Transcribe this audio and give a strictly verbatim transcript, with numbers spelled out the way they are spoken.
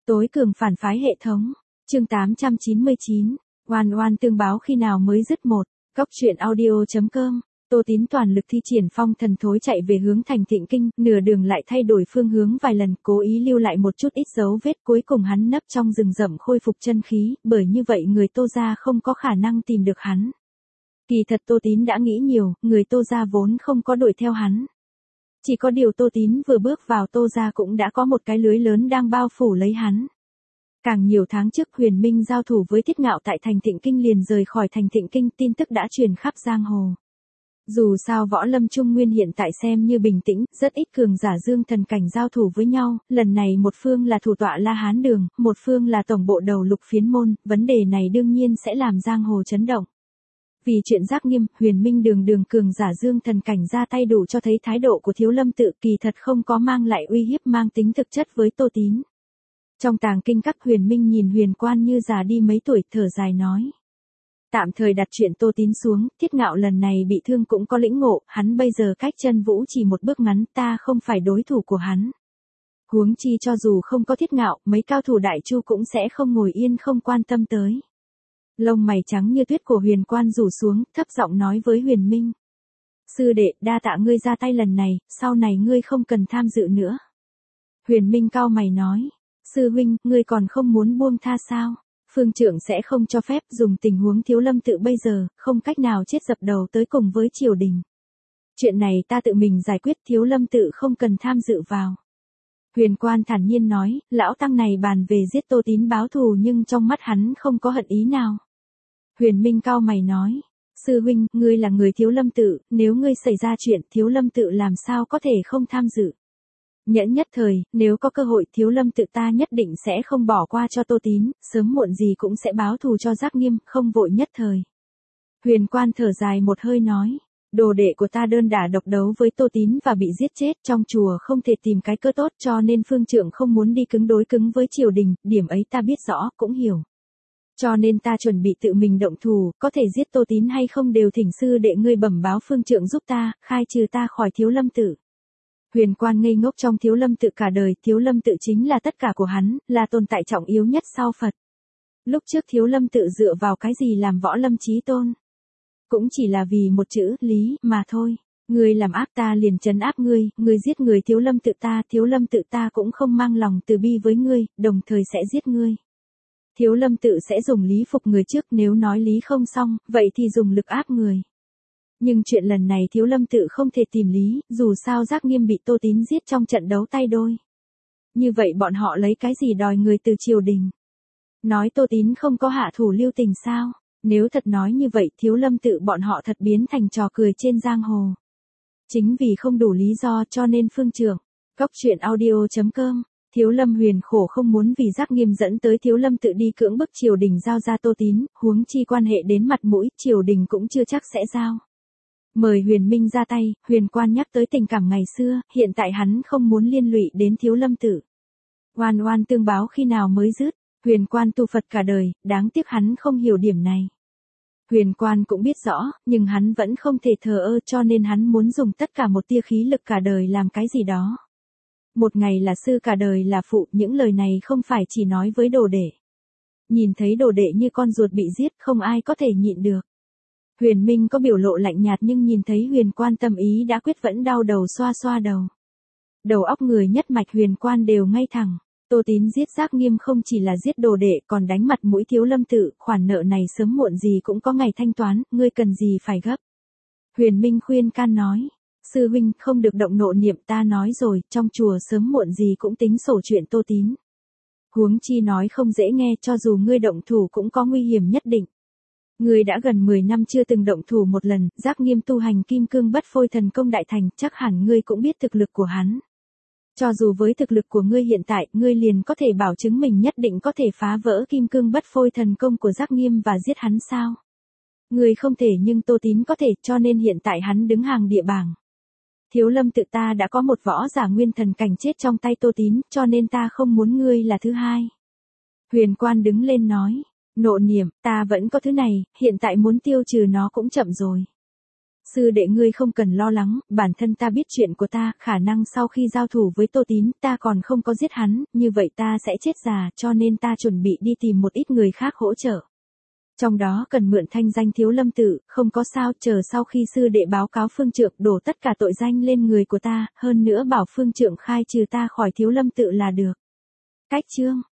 Tối cường phản phái hệ thống. Chương tám trăm chín mươi chín. Oan oan tương báo khi nào mới dứt một. Cốc truyện audio.com. Tô Tín toàn lực thi triển phong thần thối chạy về hướng thành Thịnh Kinh, nửa đường lại thay đổi phương hướng vài lần, cố ý lưu lại một chút ít dấu vết, cuối cùng hắn nấp trong rừng rậm khôi phục chân khí, bởi như vậy người Tô gia không có khả năng tìm được hắn. Kỳ thật Tô Tín đã nghĩ nhiều, người Tô gia vốn không có đuổi theo hắn. Chỉ có điều Tô Tín vừa bước vào Tô gia cũng đã có một cái lưới lớn đang bao phủ lấy hắn. Càng nhiều tháng trước Huyền Minh giao thủ với Thiết Ngạo tại thành Thịnh Kinh liền rời khỏi thành Thịnh Kinh, tin tức đã truyền khắp giang hồ. Dù sao võ lâm Trung Nguyên hiện tại xem như bình tĩnh, rất ít cường giả dương thần cảnh giao thủ với nhau, lần này một phương là thủ tọa La Hán Đường, một phương là tổng bộ đầu Lục Phiến Môn, vấn đề này đương nhiên sẽ làm giang hồ chấn động. Vì chuyện Giác Nghiêm, Huyền Minh đường đường cường giả dương thần cảnh ra tay đủ cho thấy thái độ của Thiếu Lâm Tự kỳ thật không có mang lại uy hiếp mang tính thực chất với Tô Tín. Trong tàng kinh các Huyền Minh nhìn Huyền Quan như già đi mấy tuổi, thở dài nói. Tạm thời đặt chuyện Tô Tín xuống, Thiết Ngạo lần này bị thương cũng có lĩnh ngộ, hắn bây giờ cách chân vũ chỉ một bước ngắn, ta không phải đối thủ của hắn. Huống chi cho dù không có Thiết Ngạo, mấy cao thủ đại chu cũng sẽ không ngồi yên không quan tâm tới. Lông mày trắng như tuyết của Huyền Quan rủ xuống, thấp giọng nói với Huyền Minh. Sư đệ, đa tạ ngươi ra tay lần này, sau này ngươi không cần tham dự nữa. Huyền Minh cau mày nói. Sư huynh, ngươi còn không muốn buông tha sao? Phương trưởng sẽ không cho phép, dùng tình huống Thiếu Lâm Tự bây giờ, không cách nào chết dập đầu tới cùng với triều đình. Chuyện này ta tự mình giải quyết, Thiếu Lâm Tự không cần tham dự vào. Huyền Quan thản nhiên nói, lão tăng này bàn về giết Tô Tín báo thù nhưng trong mắt hắn không có hận ý nào. Huyền Minh cau mày nói, sư huynh, ngươi là người Thiếu Lâm Tự, nếu ngươi xảy ra chuyện Thiếu Lâm Tự làm sao có thể không tham dự. Nhẫn nhất thời, nếu có cơ hội Thiếu Lâm Tự ta nhất định sẽ không bỏ qua cho Tô Tín, sớm muộn gì cũng sẽ báo thù cho Giác Nghiêm, không vội nhất thời. Huyền Quan thở dài một hơi nói, đồ đệ của ta đơn đả độc đấu với Tô Tín và bị giết chết, trong chùa không thể tìm cái cơ tốt cho nên phương trượng không muốn đi cứng đối cứng với triều đình, điểm ấy ta biết rõ, cũng hiểu. Cho nên ta chuẩn bị tự mình động thủ, có thể giết Tô Tín hay không đều thỉnh sư đệ ngươi bẩm báo phương trượng giúp ta, khai trừ ta khỏi Thiếu Lâm Tự. Huyền Quan ngây ngốc trong Thiếu Lâm Tự cả đời, Thiếu Lâm Tự chính là tất cả của hắn, là tồn tại trọng yếu nhất sau Phật. Lúc trước Thiếu Lâm Tự dựa vào cái gì làm võ lâm chí tôn? Cũng chỉ là vì một chữ, lý, mà thôi. Ngươi làm ác ta liền trấn áp ngươi, ngươi giết người Thiếu Lâm Tự ta, Thiếu Lâm Tự ta cũng không mang lòng từ bi với ngươi, đồng thời sẽ giết ngươi. Thiếu Lâm Tự sẽ dùng lý phục người trước, nếu nói lý không xong, vậy thì dùng lực áp người. Nhưng chuyện lần này Thiếu Lâm Tự không thể tìm lý, dù sao Giác Nghiêm bị Tô Tín giết trong trận đấu tay đôi. Như vậy bọn họ lấy cái gì đòi người từ triều đình? Nói Tô Tín không có hạ thủ lưu tình sao? Nếu thật nói như vậy Thiếu Lâm Tự bọn họ thật biến thành trò cười trên giang hồ. Chính vì không đủ lý do cho nên phương trưởng. Cốc truyện audio.com. Thiếu Lâm Huyền khổ không muốn vì Giác Nghiêm dẫn tới Thiếu Lâm Tự đi cưỡng bức triều đình giao ra Tô Tín, huống chi quan hệ đến mặt mũi, triều đình cũng chưa chắc sẽ giao. Mời Huyền Minh ra tay, Huyền Quan nhắc tới tình cảm ngày xưa, hiện tại hắn không muốn liên lụy đến Thiếu Lâm Tự. Oan oan tương báo khi nào mới dứt, Huyền Quan tu Phật cả đời, đáng tiếc hắn không hiểu điểm này. Huyền Quan cũng biết rõ, nhưng hắn vẫn không thể thờ ơ cho nên hắn muốn dùng tất cả một tia khí lực cả đời làm cái gì đó. Một ngày là sư cả đời là phụ, những lời này không phải chỉ nói với đồ đệ. Nhìn thấy đồ đệ như con ruột bị giết không ai có thể nhịn được. Huyền Minh có biểu lộ lạnh nhạt nhưng nhìn thấy Huyền Quan tâm ý đã quyết vẫn đau đầu xoa xoa đầu. Đầu óc người nhất mạch Huyền Quan đều ngay thẳng. Tô Tín giết Giác Nghiêm không chỉ là giết đồ đệ còn đánh mặt mũi Thiếu Lâm Tự, khoản nợ này sớm muộn gì cũng có ngày thanh toán, ngươi cần gì phải gấp. Huyền Minh khuyên can nói. Sư huynh không được động nộ niệm ta nói rồi, trong chùa sớm muộn gì cũng tính sổ chuyện Tô Tín. Huống chi nói không dễ nghe cho dù ngươi động thủ cũng có nguy hiểm nhất định. Ngươi đã gần mười năm chưa từng động thủ một lần, Giác Nghiêm tu hành kim cương bất phôi thần công đại thành, chắc hẳn ngươi cũng biết thực lực của hắn. Cho dù với thực lực của ngươi hiện tại, ngươi liền có thể bảo chứng mình nhất định có thể phá vỡ kim cương bất phôi thần công của Giác Nghiêm và giết hắn sao? Ngươi không thể nhưng Tô Tín có thể, cho nên hiện tại hắn đứng hàng địa bảng. Thiếu Lâm Tự ta đã có một võ giả nguyên thần cảnh chết trong tay Tô Tín, cho nên ta không muốn ngươi là thứ hai. Huyền Quan đứng lên nói, nộ niệm, ta vẫn có thứ này, hiện tại muốn tiêu trừ nó cũng chậm rồi. Sư đệ ngươi không cần lo lắng, bản thân ta biết chuyện của ta, khả năng sau khi giao thủ với Tô Tín, ta còn không có giết hắn, như vậy ta sẽ chết già, cho nên ta chuẩn bị đi tìm một ít người khác hỗ trợ. Trong đó cần mượn thanh danh Thiếu Lâm Tự, không có sao, chờ sau khi sư đệ báo cáo phương trượng đổ tất cả tội danh lên người của ta, hơn nữa bảo phương trượng khai trừ ta khỏi Thiếu Lâm Tự là được. Cách chương